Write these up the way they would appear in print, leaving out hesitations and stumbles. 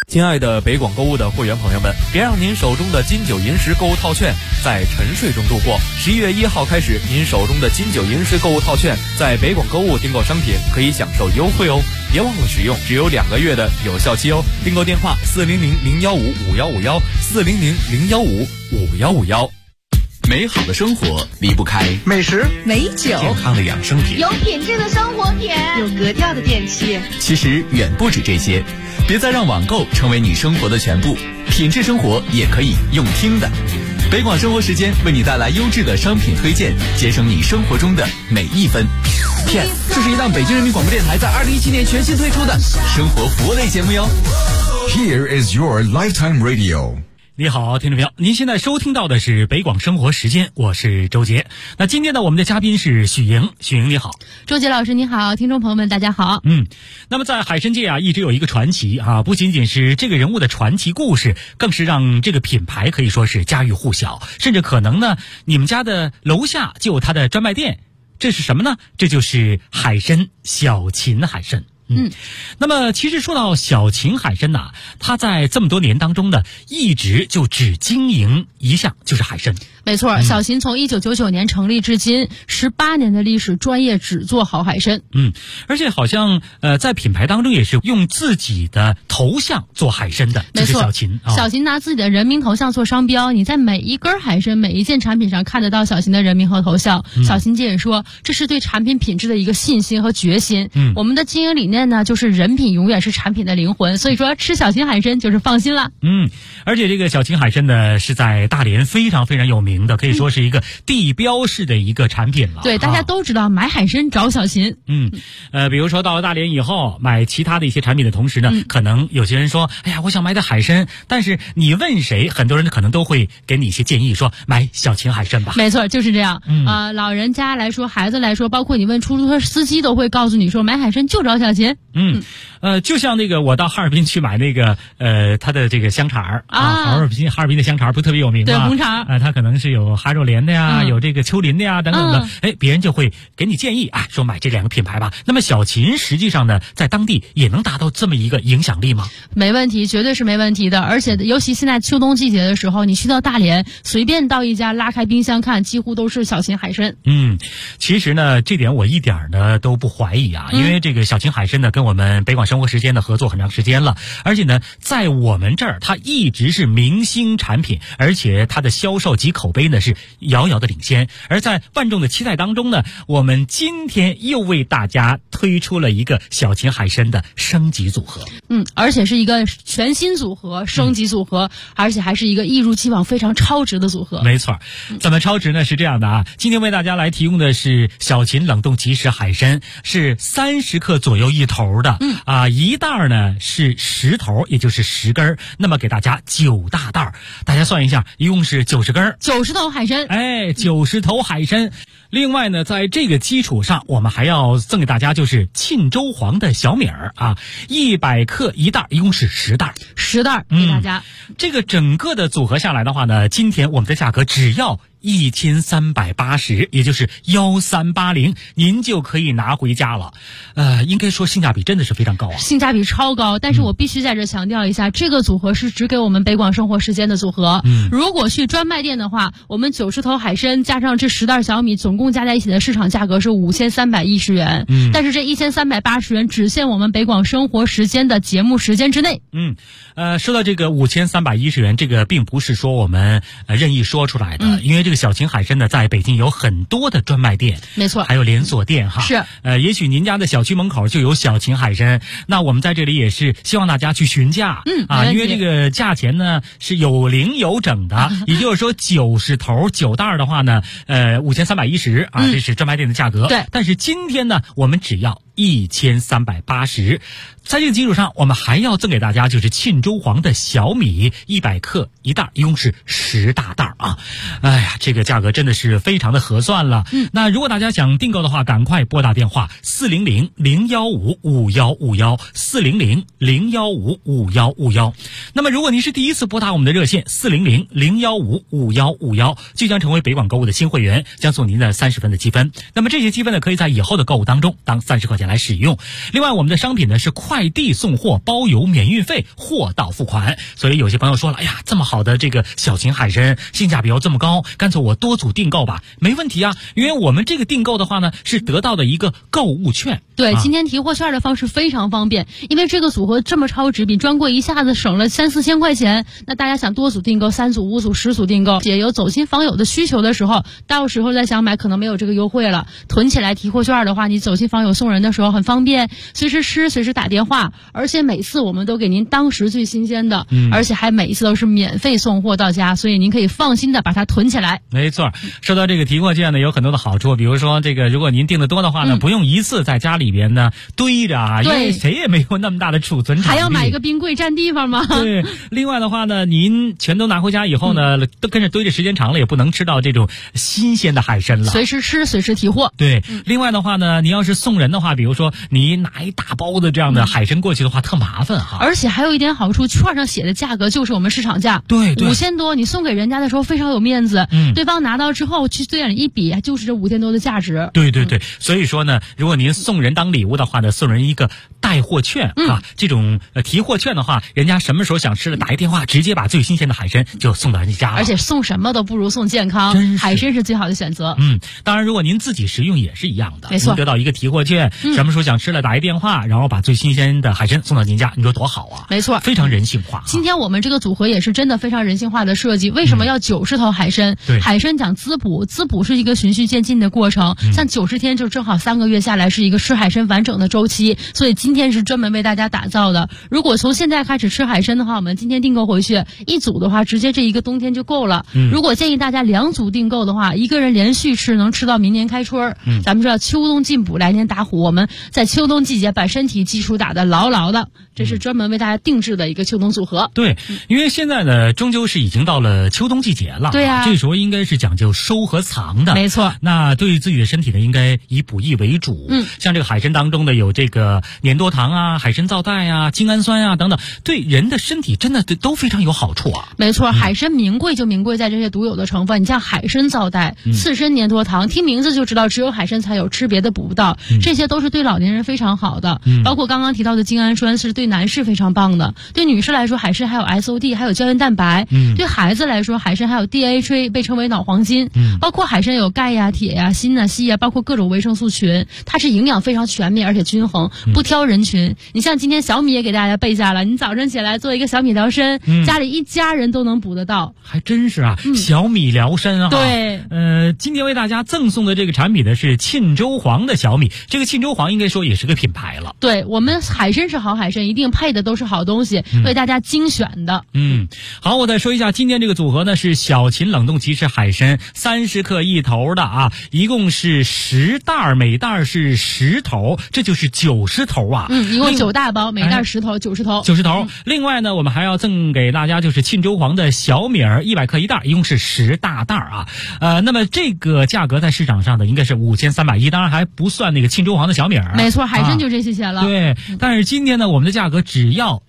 亲爱的北广购物的会员朋友们，别让您手中的金九银十购物套券在沉睡中度过。11月1号开始，您手中的金九银十购物套券在北广购物订购商品可以享受优惠哦，别忘了使用，只有2个月的有效期哦。订购电话400-015-5151，400-015-5151。 美好的生活离不开美食、 美酒、 健康的养生品、 有品质的生活品、 有格调的电器。 其实远不止这些，别再让网购成为你生活的全部，品质生活也可以用听的。北广生活时间为你带来优质的商品推荐，节省你生活中的每一分。这是一档北京人民广播电台在2017年全新推出的生活服务类节目哟。 Here is your lifetime radio。 你好，听众朋友，您现在收听到的是北广生活时间，我是周杰。那今天呢，我们的嘉宾是许莹。许莹你好。 周杰老师你好，听众朋友们大家好。 那么在海参界啊，一直有一个传奇啊，不仅仅是这个人物的传奇故事，更是让这个品牌可以说是家喻户晓，甚至可能呢，你们家的楼下就有它的专卖店。这是什么呢？这就是海参，小秦海参。那么其实说到小秦海参呐，它在这么多年当中呢，一直就只经营一项，就是海参。 没错，小秦从1999年成立至今18年的历史，专业只做好海参。 而且好像在品牌当中也是用自己的头像做海参的， 没错， 就是小秦。 小秦拿自己的人名头像做商标，你在每一根海参、每一件产品上看得到小秦的人名和头像。小秦姐也说，这是对产品品质的一个信心和决心。我们的经营理念呢，就是人品永远是产品的灵魂，所以说吃小秦海参就是放心了。 而且这个小秦海参呢，是在大连非常非常有名的，可以说是一个地标式的一个产品了。 对，大家都知道买海参找小秦。 比如说到了大连以后，买其他的一些产品的同时呢，可能有些人说，哎呀，我想买点海参，但是你问谁，很多人可能都会给你一些建议，说买小秦海参吧。 没错，就是这样。老人家来说，孩子来说，包括你问出租车司机都会告诉你说，买海参就找小秦。 就像那个我到哈尔滨去买那个它的这个香肠哈尔滨的香肠不特别有名吗？ 对，红肠它可能是有哈肉莲的呀，有这个丘陵的呀等等的。别人就会给你建议说买这2个品牌吧。那么小秦实际上呢，在当地也能达到这么一个影响力吗？ 没问题，绝对是没问题的。而且尤其现在秋冬季节的时候，你去到大连，随便到一家拉开冰箱看，几乎都是小秦海参。 其实呢，这点我一点呢都不怀疑啊，因为这个小秦海参呢，跟我们北广生活时间的合作很长时间了，而且呢，在我们这儿它一直是明星产品，而且它的销售及口碑呢是遥遥的领先。而在万众的期待当中呢，我们今天又为大家推出了一个小秦海参的升级组合。 而且是一个全新组合，升级组合，而且还是一个一如既往非常超值的组合。 没错，怎么超值呢？是这样的啊，今天为大家来提供的是小秦冷冻即食海参，是30克左右一头的，一袋呢是10头，也就是10根，那么给大家9大袋，大家算一下，一共是90根 ，90头海参。 90头海参。另外呢，在这个基础上，我们还要赠给大家就是沁州黄的小米儿100克一袋，一共是10袋给大家。 这个整个的组合下来的话呢，今天我们的价格只要1380，也就是1380，您就可以拿回家了。应该说性价比真的是非常高啊， 性价比超高。但是我必须在这强调一下，这个组合是只给我们北广生活时间的组合。如果去专卖店的话，我们90头海参加上这10袋小米，总共加在一起的市场价格是5310元。但是这1380元只限我们北广生活时间的节目时间之内。 说到这个5310元，这个并不是说我们任意说出来的，因为这个小秦海参呢，在北京有很多的专卖店， 没错， 还有连锁店哈。 是， 也许您家的小区门口就有小秦海参，那我们在这里也是希望大家去询价，因为这个价钱呢是有零有整的，也就是说90头9袋的话呢，5310这是专卖店的价格。 对， 但是今天呢，我们只要1380。在这个基础上，我们还要赠给大家就是沁州黄的小米100克一袋，一共是10大袋啊！哎呀，这个价格真的是非常的合算了。那如果大家想订购的话，赶快拨打电话400-015-5151，400-015-5151。那么如果您是第一次拨打我们的热线400-015-5151，就将成为北广购物的新会员，将送您的30分的积分。那么这些积分呢，可以在以后的购物当中当30块钱来使用。另外，我们的商品呢是快递送货，包邮免运费，货到付款。所以有些朋友说了，哎呀，这么好的这个小秦海参，性价比又这么高，干脆我多组订购吧。没问题啊，因为我们这个订购的话呢，是得到的一个购物券。 对，今天提货券的方式非常方便，因为这个组合这么超值，比专柜一下子省了3、4千块钱。那大家想多组订购，3组、5组、10组订购，也有走亲访友的需求的时候，到时候再想买可能没有这个优惠了。囤起来提货券的话，你走亲访友送人的时候很方便，随时吃，随时打电话，而且每次我们都给您当时最新鲜的，而且还每一次都是免费送货到家，所以您可以放心的把它囤起来。 没错，说到这个提货券呢，有很多的好处，比如说这个，如果您订的多的话呢，不用一次在家里边呢堆着啊，因为谁也没有那么大的储存场地， 还要买一个冰柜占地方吗？ 对，另外的话呢，您全都拿回家以后呢，都跟着堆着时间长了，也不能吃到这种新鲜的海参了。 随时吃，随时提货。 对，另外的话呢，你要是送人的话，比如说你拿一大包的这样的海参过去的话，特麻烦哈。 而且还有一点好处，券上写的价格就是我们市场价， 对 ，5000多，你送给人家的时候非常有面子，对方拿到之后去对眼一比，就是这5000多的价值。 对，所以说呢，如果您送人当礼物的话呢，送人一个带货券啊，这种提货券的话，人家什么时候想吃的，打一电话，直接把最新鲜的海参就送到你家了。 而且送什么都不如送健康，海参是最好的选择。 当然，如果您自己食用也是一样的， 没错， 您得到一个提货券，什么时候想吃了，打一电话，然后把最新鲜的海参送到您家，你说多好啊！ 没错， 非常人性化。 今天我们这个组合也是真的非常人性化的设计。为什么要90头海参？ 对， 海参讲滋补，滋补是一个循序渐进的过程，像90天就正好3个月下来是一个吃海参完整的周期，所以今天是专门为大家打造的。如果从现在开始吃海参的话，我们今天订购回去1组的话，直接这一个冬天就够了。如果建议大家2组订购的话，一个人连续吃能吃到明年开春。咱们知道秋冬进补，来年打虎，我们在秋冬季节把身体基础打得牢牢的，这是专门为大家定制的一个秋冬组合。 对，因为现在呢，终究是已经到了秋冬季节了。 对啊， 这时候应该是讲究收和藏的。 没错。 那对于自己的身体呢，应该以补益为主。像这个海参当中的有这个粘多糖啊、海参皂苷啊、精氨酸啊等等，对人的身体真的都非常有好处啊。 没错，海参名贵就名贵在这些独有的成分。你像海参皂苷、刺参粘多糖，听名字就知道只有海参才有，吃别的补不到。这些都是对老年人非常好的。包括刚刚提到的精氨酸是对男士非常棒的，对女士来说，海参还有 SOD， 还有胶原蛋白。对孩子来说，海参还有 DHA， 被称为脑黄金。包括海参有钙呀、铁呀、锌啊、硒啊，包括各种维生素群，它是营养非常全面而且均衡，不挑人群。你像今天小米也给大家备下了，你早上起来做一个小米疗参，家里一家人都能补得到。 还真是啊，小米疗参啊。 对， 今天为大家赠送的这个产品呢是沁州黄的小米，这个沁州黄应该说也是个品牌了。 对，我们海参是好海参，一定配的都是好东西，为大家精选的。 好，我再说一下，今天这个组合呢是小秦冷冻奇翅海参30克一头的啊，一共是10袋，每袋是10头，这就是90头啊。 一共9大包，每袋10头，90头。 90头。另外呢，我们还要赠给大家就是沁州黄的小米儿100克一袋，一共是10大袋啊。那么这个价格在市场上的应该是5310，当然还不算那个沁州黄的小米儿。 没错，海参就这些钱了。 对，但是今天呢，我们的价格只要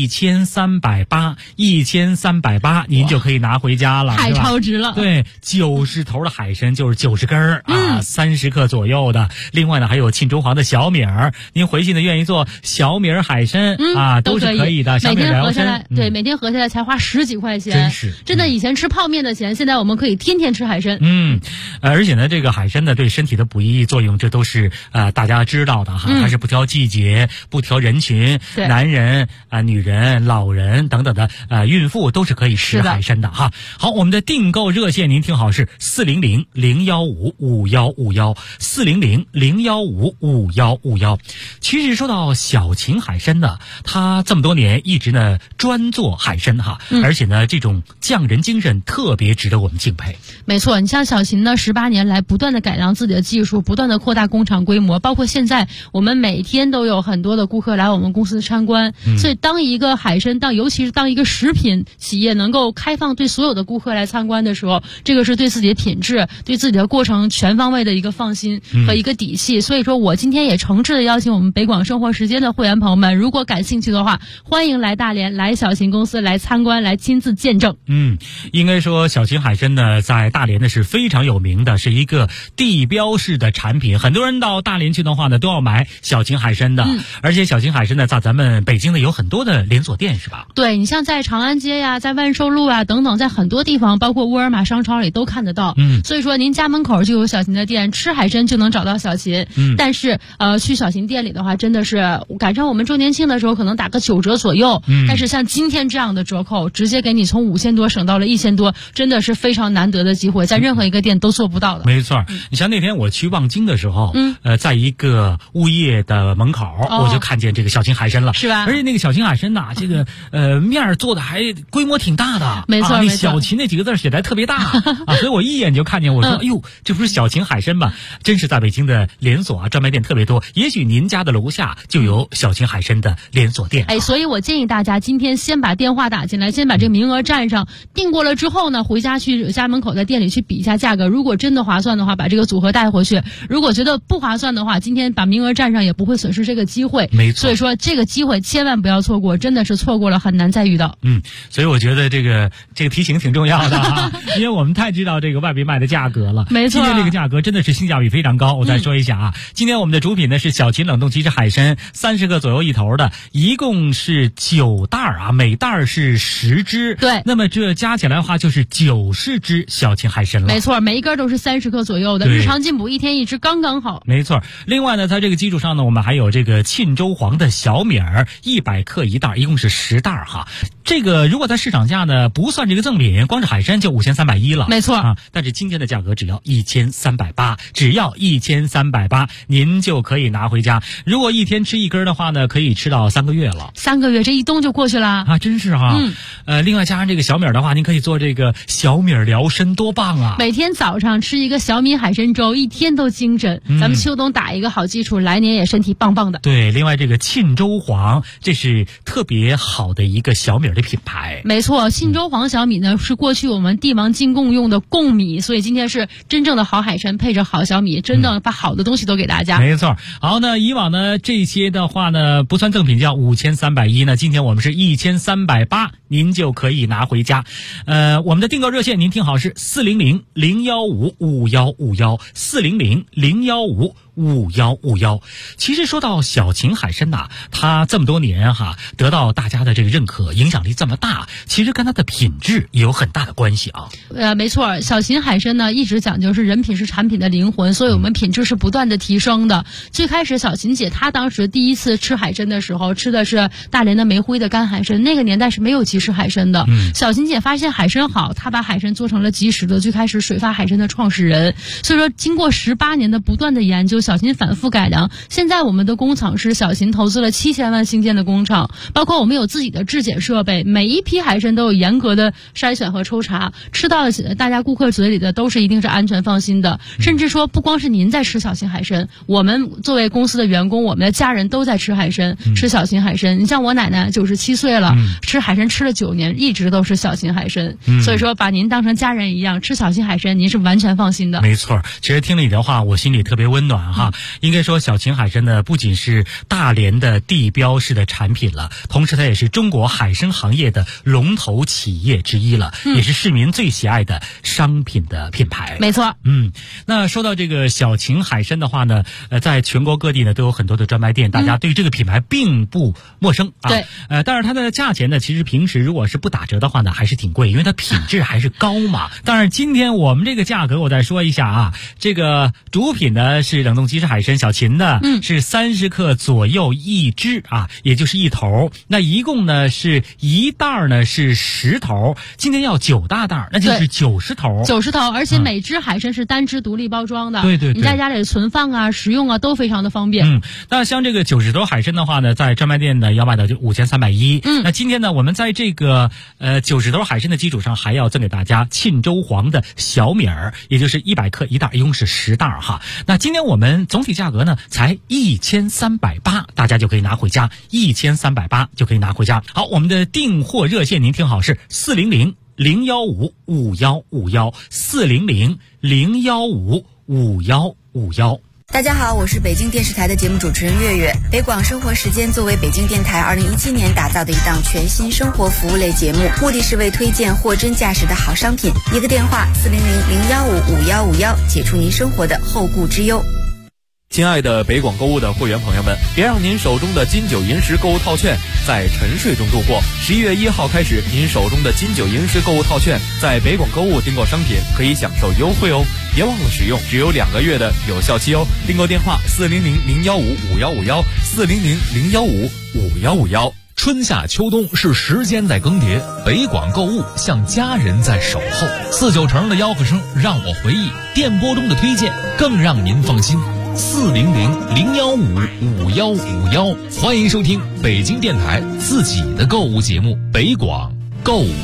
1380，1380，您就可以拿回家了， 太超值了。 对，90头的海参就是90根啊，30克左右的。另外呢，还有沁州黄的小米儿，您回去呢愿意做小米儿海参啊，都是可以的。 每天合下来，对，每天合下来才花10几块钱，真的以前吃泡面的钱，现在我们可以天天吃海参。 而且呢，这个海参呢对身体的补益作用，这都是大家知道的哈，它是不挑季节、不挑人群，男人女人、老人等等的孕妇都是可以吃海参的哈。好，我们的订购热线您听好是400-015-5151，400-015-5151。其实说到小秦海参呢，它这么多年一直呢专做海参哈，而且呢这种匠人精神特别值得我们敬佩。 没错，你像小秦呢18年来不断的改良自己的技术，不断的扩大工厂规模，包括现在我们每天都有很多的顾客来我们公司参观。所以当一个海参，尤其是当一个食品企业能够开放对所有的顾客来参观的时候，这个是对自己的品质、对自己的过程全方位的一个放心和一个底气。所以说我今天也诚挚的邀请我们北广生活时间的会员朋友们，如果感兴趣的话，欢迎来大连，来小秦公司来参观，来亲自见证。 应该说小秦海参呢在大连呢是非常有名的，是一个地标式的产品。很多人到大连去的话呢， 呢，都要买小秦海参的。而且小秦海参呢，在咱们北京呢有很多的连锁店，是吧？ 对，你像在长安街呀，在万寿路啊等等，在很多地方，包括沃尔玛商超里都看得到。所以说您家门口就有小秦的店，吃海参就能找到小秦。但是去小秦店里的话，真的是赶上我们周年庆的时候，可能打个9折左右。但是像今天这样的折扣，直接给你从5000多省到了1000多，真的是非常难得的机会，在任何一个店都做不到的。 没错，你像那天我去望京的时候，在一个物业的门口，我就看见这个小秦海参了， 是吧？ 而且那个小秦海参呐，这个面做的还规模挺大的， 没错， 那小秦那几个字写的特别大啊，所以我一眼就看见，我说，哎呦，这不是小秦海参吗？真是在北京的连锁啊，专卖店特别多，也许您家的楼下就有小秦海参的连锁店。 所以我建议大家今天先把电话打进来，先把这个名额占上，订过了之后呢，回家去家门口在店里去比一下价格，如果真的划算的话，把这个组合带回去；如果觉得不划算的话，今天把名额占上也不会损失这个机会。 没错， 所以说这个机会千万不要错过，真的是错过了很难再遇到。 所以我觉得这个提醒挺重要的啊，因为我们太知道这个外边卖的价格了。 没错， 今天这个价格真的是性价比非常高。我再说一下啊，今天我们的主品呢是小秦冷冻鸡翅海参，30个左右一头的，一共是9袋啊，每袋是10只。 对， 那么这加起来的话就是90只小秦海参了。 没错，每一根都是30克左右的，日常进补1天1只刚刚好。 没错，另外呢，在这个基础上呢，我们还有这个沁州黄的小米儿，100克一袋，一共是10袋哈。这个如果在市场价呢，不算这个赠品，光是海参就5310了。 没错啊，但是今天的价格只要1380，只要1380，您就可以拿回家。如果一天吃一根的话呢，可以吃到3个月了。 3个月，这一冬就过去了啊，真是哈。另外加上这个小米的话，您可以做这个小米疗身，多棒啊！ 每天早上吃一个小米海参粥，一天都精神。咱们秋冬打一个好基础，来年也身体棒棒的。 对，另外这个沁州黄，这是特别好的一个小米的品牌。 没错，沁州黄小米呢是过去我们帝王进贡用的贡米，所以今天是真正的好海参配着好小米，真的把好的东西都给大家。 没错。好，那以往呢这些的话呢不算赠品叫5310，那今天我们是1380，您就可以拿回家。我们的订购热线您听好是400-015-5151，400-015-5151。其实说到小秦海参呐，它这么多年哈得到大家的这个认可，影响力这么大，其实跟它的品质也有很大的关系啊。 没错，小秦海参呢一直讲究是人品是产品的灵魂，所以我们品质是不断的提升的。最开始小秦姐她当时第一次吃海参的时候，吃的是大连的煤灰的干海参，那个年代是没有即食海参的。小秦姐发现海参好，她把海参做成了即食的，最开始水发海参的创始人。所以说经过18年的不断的研究，小秦反复改良，现在我们的工厂是小秦投资了7000万兴建的工厂，包括我们有自己的质检设备，每一批海参都有严格的筛选和抽查，吃到大家顾客嘴里的都是一定是安全放心的。甚至说不光是您在吃小秦海参，我们作为公司的员工，我们的家人都在吃海参，吃小秦海参。你像我奶奶97岁了，吃海参吃了9年，一直都是小秦海参。所以说把您当成家人一样，吃小秦海参您是完全放心的。 没错，其实听了你的话，我心里特别温暖哈。应该说小秦海参呢不仅是大连的地标式的产品了，同时它也是中国海参行业的龙头企业之一了，也是市民最喜爱的商品的品牌。 没错。 那说到这个小秦海参的话呢，在全国各地呢都有很多的专卖店，大家对这个品牌并不陌生啊。 对。 但是它的价钱呢，其实平时如果是不打折的话呢，还是挺贵，因为它品质还是高嘛。当然今天我们这个价格我再说一下啊，这个主品呢是冷冻鸡翅海参小秦的，是30克左右一只啊，也就是一头。那一共呢是一袋呢是10头，今天要9大袋，那就是90头。90 头，而且每只海参是单只独立包装的。 对， 你在家里存放啊、食用啊都非常的方便。 那像这个90头海参的话呢，在专卖店呢要卖到就5310。那今天呢，我们在这个90头海参的基础上，还要赠给大家沁州黄的小米儿，也就是100克一袋，一共是10袋哈。那今天我们总体价格呢才1380，大家就可以拿回家，1380就可以拿回家。好，我们的订货热线您听好是400-015-5151，400-015-5151。 大家好，我是北京电视台的节目主持人月月。北广生活时间作为北京电台2017年打造的一档全新生活服务类节目，目的是为推荐货真价实的好商品。一个电话400-015-5151，解除您生活的后顾之忧。 亲爱的北广购物的会员朋友们，别让您手中的金九银十购物套券在沉睡中度过。11月1号开始，您手中的金九银十购物套券在北广购物订购商品可以享受优惠哦，别忘了使用，只有2个月的有效期哦。订购电话400-015-5151，400-015-5151。 春夏秋冬是时间在更迭，北广购物像家人在守候。49成的吆喝声让我回忆，电波中的推荐更让您放心。400-015-5151，欢迎收听北京电台自己的购物节目北广购物。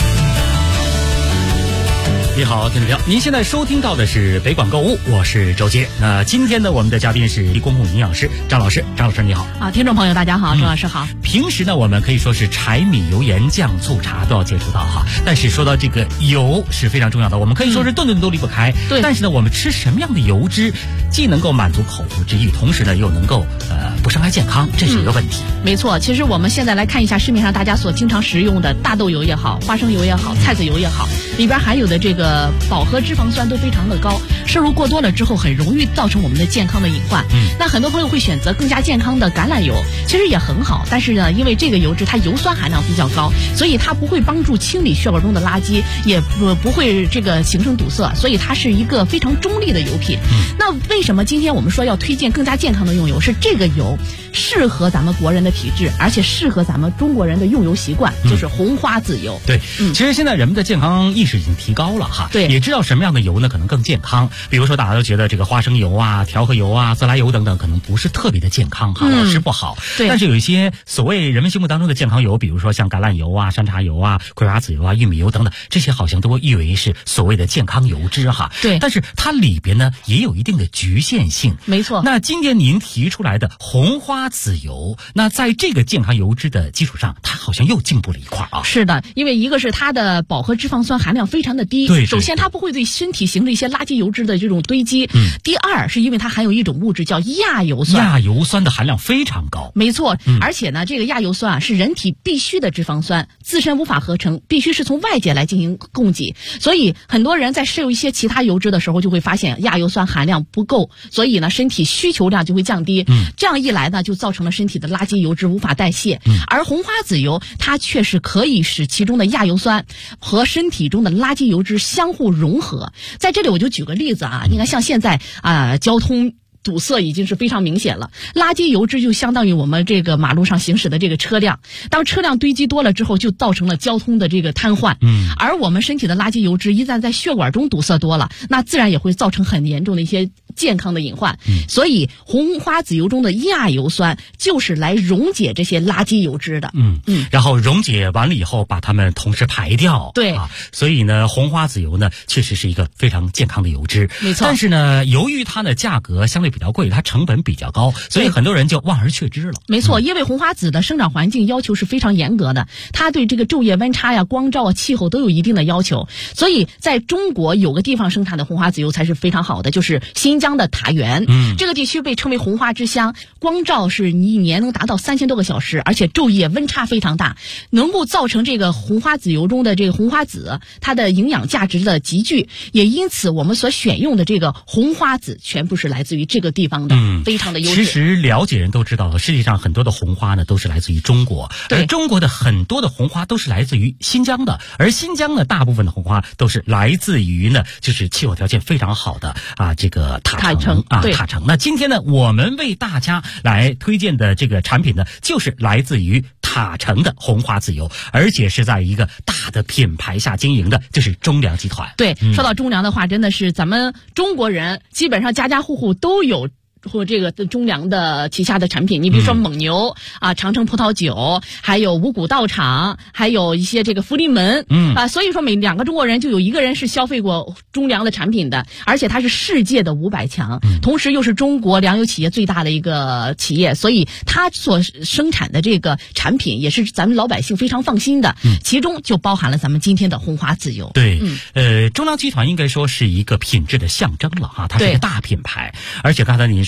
你好，听众朋友，您现在收听到的是北广购物，我是周杰。那今天呢，我们的嘉宾是公共营养师张老师。张老师你好。 听众朋友大家好，周老师好。 平时呢，我们可以说是柴米油盐酱醋茶都要接触到哈，但是说到这个油是非常重要的，我们可以说是顿顿都离不开。 对。 但是呢，我们吃什么样的油脂，既能够满足口腹之欲，同时呢又能够不伤害健康，这是一个问题。 没错，其实我们现在来看一下市面上大家所经常食用的大豆油也好，花生油也好，菜籽油也好，里边含有的这个饱和脂肪酸都非常的高，摄入过多了之后很容易造成我们的健康的隐患。那很多朋友会选择更加健康的橄榄油，其实也很好，但是呢，因为这个油脂它油酸含量比较高，所以它不会帮助清理血管中的垃圾，也不会这个形成堵塞，所以它是一个非常中立的油品。那为什么今天我们说要推荐更加健康的用油？是这个油适合咱们国人的体质，而且适合咱们中国人的用油习惯，就是红花籽油。 对，其实现在人们的健康意识已经提高了哈， 对， 也知道什么样的油呢可能更健康。比如说大家都觉得这个花生油啊、调和油啊、自来油等等可能不是特别的健康哈，老吃不好。 对， 但是有一些所谓人们心目当中的健康油，比如说像橄榄油啊、山茶油啊、葵花籽油啊、玉米油等等，这些好像都誉为是所谓的健康油脂哈。 对， 但是它里边呢也有一定的局限性。 没错。 那今天您提出来的红花籽油，那在这个健康油脂的基础上，它好像又进步了一块啊。 是的，因为一个是它的饱和脂肪酸含量非常的低， 对， 首先它不会对身体形成一些垃圾油脂的这种堆积。第二是因为它含有一种物质叫亚油酸， 亚油酸的含量非常高。 没错，而且呢，这个亚油酸啊是人体必须的脂肪酸，自身无法合成，必须是从外界来进行供给。所以很多人在摄入一些其他油脂的时候，就会发现亚油酸含量不够，所以呢，身体需求量就会降低。这样一来呢，就造成了身体的垃圾油脂无法代谢。而红花籽油它确实可以使其中的亚油酸和身体中的垃圾油脂相互融合。在这里我就举个例子啊，你看像现在交通堵塞已经是非常明显了，垃圾油脂就相当于我们这个马路上行驶的这个车辆，当车辆堆积多了之后，就造成了交通的这个瘫痪。而我们身体的垃圾油脂一旦在血管中堵塞多了，那自然也会造成很严重的一些健康的隐患。所以红花籽油中的亚油酸就是来溶解这些垃圾油脂的。 然后溶解完了以后，把它们同时排掉。 对所以呢，红花籽油呢确实是一个非常健康的油脂。 没错。 但是呢，由于它的价格相对比较贵，它成本比较高，所以很多人就望而却之了。 没错，因为红花籽的生长环境要求是非常严格的，它对这个昼夜温差呀、光照啊、气候都有一定的要求。所以在中国有个地方生产的红花籽油才是非常好的，就是新疆的塔源。这个地区被称为红花之乡，光照是一年能达到3000多个小时，而且昼夜温差非常大，能够造成这个红花籽油中的这个红花籽它的营养价值的集聚。也因此我们所选用的这个红花籽全部是来自于这个地方的，非常的优质。 其实了解人都知道，世界上很多的红花呢都是来自于中国，而中国的很多的红花都是来自于新疆的，而新疆呢大部分的红花都是来自于呢就是气候条件非常好的这个塔城。塔城。那今天呢我们为大家来推荐的这个产品呢，就是来自于塔城的红花籽油，而且是在一个大的品牌下经营的，就是中粮集团。 对，说到中粮的话，真的是咱们中国人基本上家家户户都有或这个中粮的旗下的产品。你比如说蒙牛长城葡萄酒，还有五谷道场，还有一些这个福临门。所以说每2个中国人就有1个人是消费过中粮的产品的，而且它是世界的500强，同时又是中国粮油企业最大的一个企业，所以它所生产的这个产品也是咱们老百姓非常放心的。其中就包含了咱们今天的红花籽油。 对，中粮集团应该说是一个品质的象征了哈，它是一个大品牌，而且刚才您说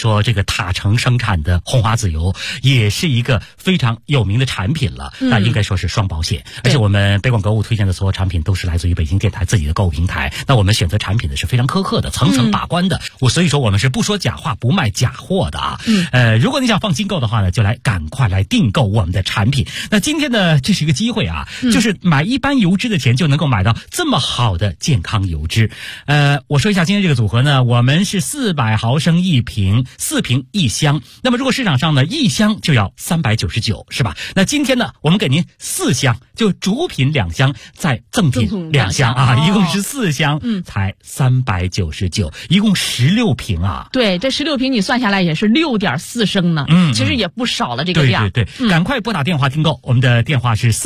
说这个塔城生产的红花籽油也是一个非常有名的产品了，那应该说是双保险。而且我们北广购物推荐的所有产品都是来自于北京电台自己的购物平台，那我们选择产品的是非常苛刻的，层层把关的。所以说我们是不说假话，不卖假货的啊。如果你想放心购的话呢，就赶快来订购我们的产品。那今天呢，这是一个机会啊，就是买一般油脂的钱就能够买到这么好的健康油脂。我说一下今天这个组合呢，我们是400毫升1瓶，4瓶1箱。那么如果市场上呢1箱就要399，是吧？那今天呢，我们给您4箱，就主品2箱，再赠品2箱啊，一共是4箱，才399，一共16瓶啊。 对，这16瓶你算下来也是6.4升呢，其实也不少了这个量。 对，赶快拨打电话订购，我们的电话是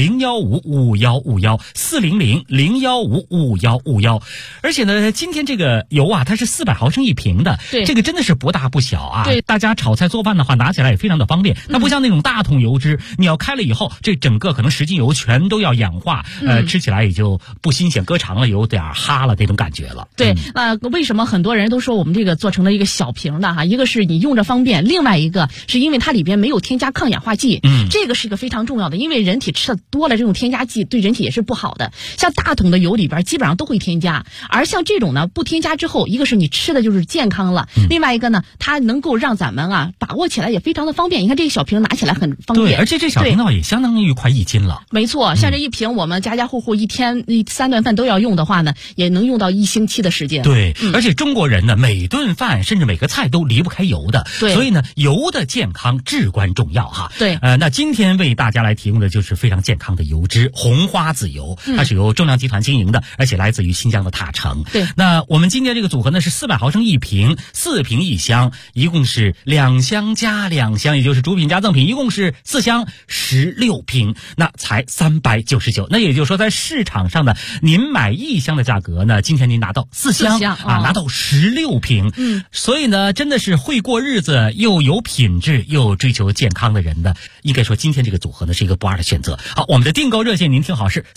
400-015-5151，400-015-5151。而且呢，今天这个油啊，它是400毫升1瓶的， 对， 这个真的是不大不小啊。 对， 大家炒菜做饭的话，拿起来也非常的方便。它不像那种大桶油脂，你要开了以后，这整个可能10斤油全都要氧化，吃起来也就不新鲜，搁长了有点哈了这种感觉了。 对，为什么很多人都说我们这个做成了一个小瓶的哈？一个是你用着方便，另外一个是因为它里边没有添加抗氧化剂，这个是一个非常重要的，因为人体吃的多了这种添加剂对人体也是不好的。像大桶的油里边基本上都会添加，而像这种呢不添加之后，一个是你吃的就是健康了，另外一个呢它能够让咱们把握起来也非常的方便。你看这个小瓶拿起来很方便， 对，而且这小瓶的话也相当于快1斤了。 没错，像这一瓶我们家户一天3顿饭都要用的话呢，也能用到1星期的时间。 对，而且中国人呢每顿饭甚至每个菜都离不开油的，所以呢油的健康至关重要哈。 对， 那今天为大家来提供的就是非常健康的油脂红花籽油，它是由中粮集团经营的，而且来自于新疆的塔城。 对， 那我们今天这个组合呢是400毫升1瓶，4瓶1箱，一共是2箱加2箱，也就是主品加赠品，一共是4箱16瓶，那才399。那也就是说在市场上呢，您买1箱的价格呢，今天您拿到4箱拿到16瓶。所以呢真的是会过日子又有品质又追求健康的人呢，应该说今天这个组合呢是一个不二的选择。好，我们的订购热线您听好，是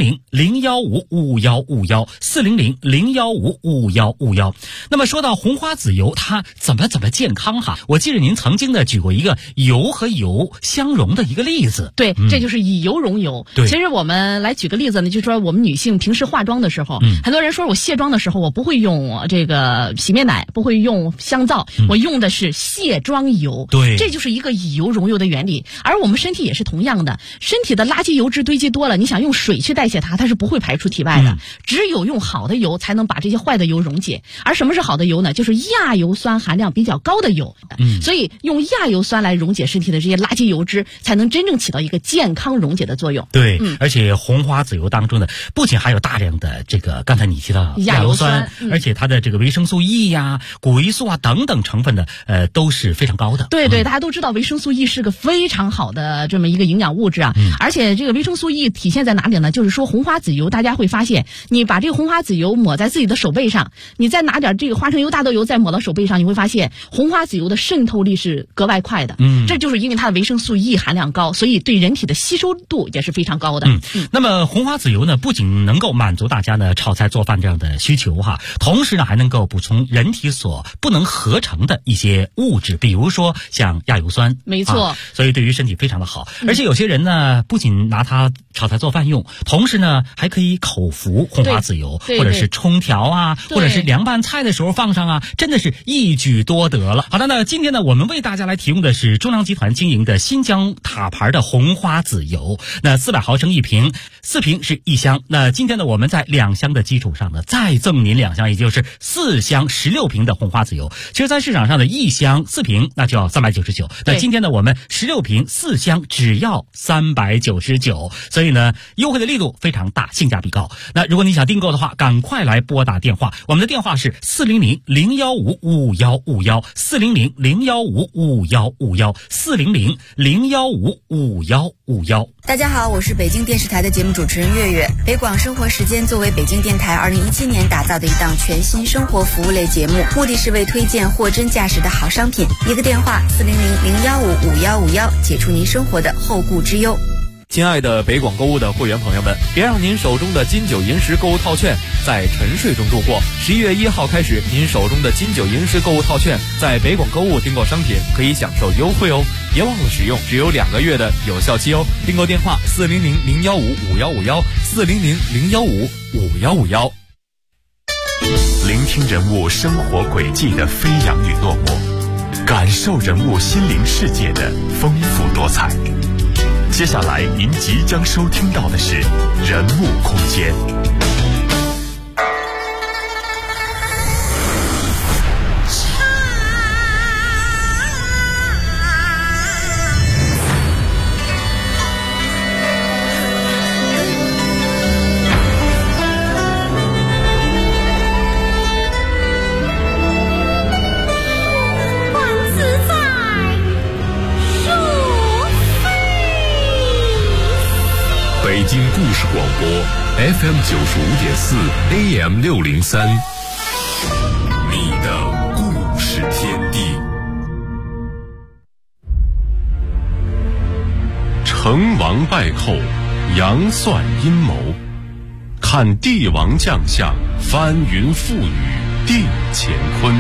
400-015-5151，400-015-5151。那么说到红花籽油它怎么健康哈，我记得您曾经的举过一个油和油相融的一个例子。 对，这就是以油溶油。 对， 其实我们来举个例子呢，就是说我们女性平时化妆的时候，很多人说我卸妆的时候我不会用这个洗面奶，不会用香皂，我用的是卸妆油。 对， 这就是一个以油溶油的原理。而我们身体也是同样的，身体的垃圾油脂堆积多了，你想用水去代谢它是不会排出体外的，只有用好的油才能把这些坏的油溶解。而什么是好的油呢？就是亚油酸含量比较高的油。所以用亚油酸来溶解身体的这些垃圾油脂，才能真正起到一个健康溶解的作用。 对，而且红花籽油当中呢，不仅含有大量的这个刚才你提到亚油酸，而且它的这个维生素 E 呀、谷维素啊等等成分的都是非常高的。 对，大家都知道维生素 E 是个非常好的这么一个营养物质啊。而且这个维生素 E 体现在哪里呢？就是说红花籽油，大家会发现，你把这个红花籽油抹在自己的手背上，你再拿点这个花生油、大豆油再抹到手背上，你会发现红花籽油的渗透力是格外快的。这就是因为它的维生素 E 含量高，所以对人体的吸收度也是非常高的。 那么红花籽油呢，不仅能够满足大家呢炒菜做饭这样的需求哈，同时呢还能够补充人体所不能合成的一些物质，比如说像亚油酸。 没错， 所以对于身体非常的好。而且有些人呢，不仅拿它炒菜做饭用，同时呢还可以口服红花籽油，或者是冲调啊，或者是凉拌菜的时候放上啊，真的是一举多得了。好的，那今天呢我们为大家来提供的是中粮集团经营的新疆塔牌的红花籽油，那400毫升1瓶，4瓶是1箱。那今天呢我们在2箱的基础上呢再赠您2箱，也就是4箱16瓶的红花籽油。其实在市场上的1箱4瓶那就要399，那今天呢我们16瓶4箱只要399，所以呢优惠的力度非常大，性价比高。那如果你想订购的话，赶快来拨打电话，我们的电话是 400-015-5151，400-015-5151，400-015-5151。大家好，我是北京电视台的节目主持人月月。北广生活时间作为北京电台2017年打造的一档全新生活服务类节目，目的是为推荐货真价实的好商品。一个电话400-015-5151，解除您生活的后顾之忧。 亲爱的北广购物的会员朋友们，别让您手中的金九银十购物套券在沉睡中度过。11月1号开始，您手中的金九银十购物套券在北广购物订购商品可以享受优惠哦，别忘了使用，只有2个月的有效期哦。订购电话400-015-5151，400-015-5151。 聆听人物生活轨迹的飞扬与落寞，感受人物心灵世界的丰富多彩。接下来您即将收听到的是人物空间。 北京故事广播 FM 95.4 AM 603，你的故事天地。成王败寇，杨算阴谋，看帝王将相，翻云覆雨定乾坤。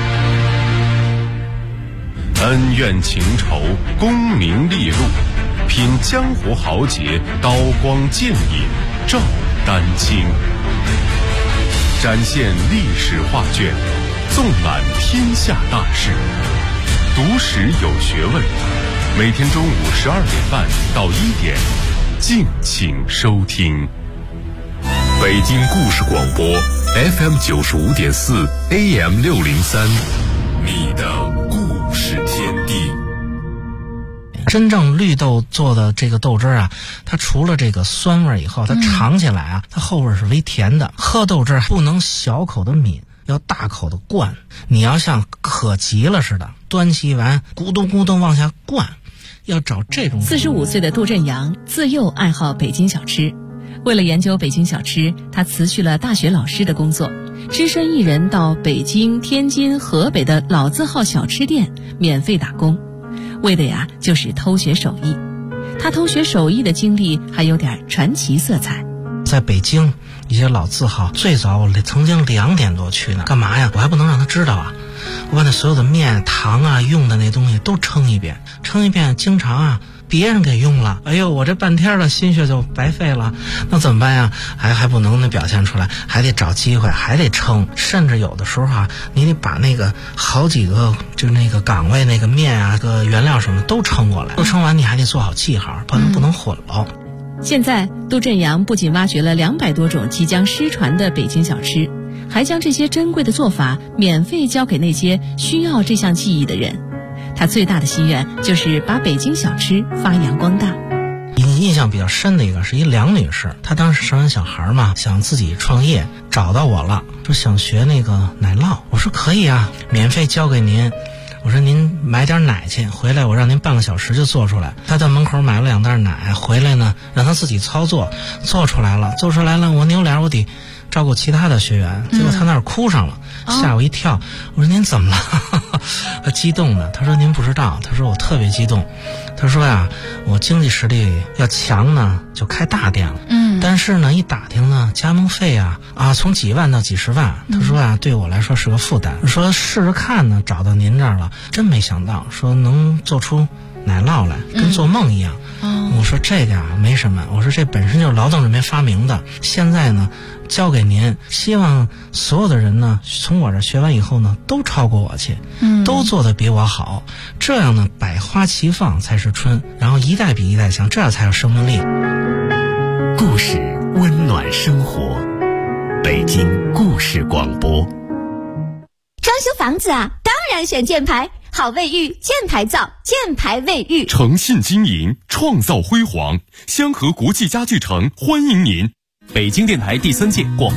恩怨情仇，功名利禄，品江湖豪杰，刀光剑影照丹青，展现历史画卷，纵览天下大事，读史有学问。每天中午12点半到1点，敬请收听。北京故事广播 FM 95.4 AM 603，你的故事天地。 真正绿豆做的这个豆汁啊，它除了这个酸味以后，它尝起来啊，它后味是微甜的。喝豆汁不能小口的抿，要大口的灌。你要像渴急了似的，端起碗咕咚咕咚往下灌，要找这种。 45岁的杜振阳自幼爱好北京小吃，为了研究北京小吃，他辞去了大学老师的工作，只身一人到北京、天津、河北的老字号小吃店免费打工。为的呀，就是偷学手艺。他偷学手艺的经历还有点传奇色彩。 在北京一些老字号，最早我曾经2点多去呢，干嘛呀？我还不能让他知道啊！我把那所有的面、糖啊、用的那东西都称一遍，经常啊别人给用了，哎呦，我这半天的心血就白费了，那怎么办呀？还不能表现出来，还得找机会，还得称，甚至有的时候啊，你得把那个好几个就那个岗位那个面啊、个原料什么都称过来，都称完你还得做好记号，不能混了。 现在杜振阳不仅挖掘了200多种即将失传的北京小吃，还将这些珍贵的做法免费教给那些需要这项技艺的人。他最大的心愿就是把北京小吃发扬光大。 印象比较深的一个是一梁女士，她当时生完小孩嘛，想自己创业，找到我了，说想学那个奶酪。我说可以啊，免费教给您。我说您买点奶去，回来我让您半个小时就做出来。他在门口买了2袋奶，回来呢让他自己操作，做出来了，我扭脸我得照顾其他的学员，结果他那儿哭上了，吓我一跳。我说您怎么了？他激动的，他说您不知道，他说我特别激动，他说呀，我经济实力要强呢，就开大店了。但是呢，一打听呢，加盟费啊从几万到几十万，他说啊，对我来说是个负担。说试试看呢，找到您这儿了，真没想到，说能做出奶酪来，跟做梦一样。我说这个啊没什么，我说这本身就是劳动人民发明的，现在呢交给您，希望所有的人呢从我这学完以后呢都超过我去，都做得比我好，这样呢百花齐放才是春，然后一代比一代强，这样才有生命力。 故事温暖生活，北京故事广播。 装修房子啊，当然选箭牌，好卫浴，箭牌造，箭牌卫浴， 诚信经营，创造辉煌。香河国际家具城欢迎您。北京电台第3届广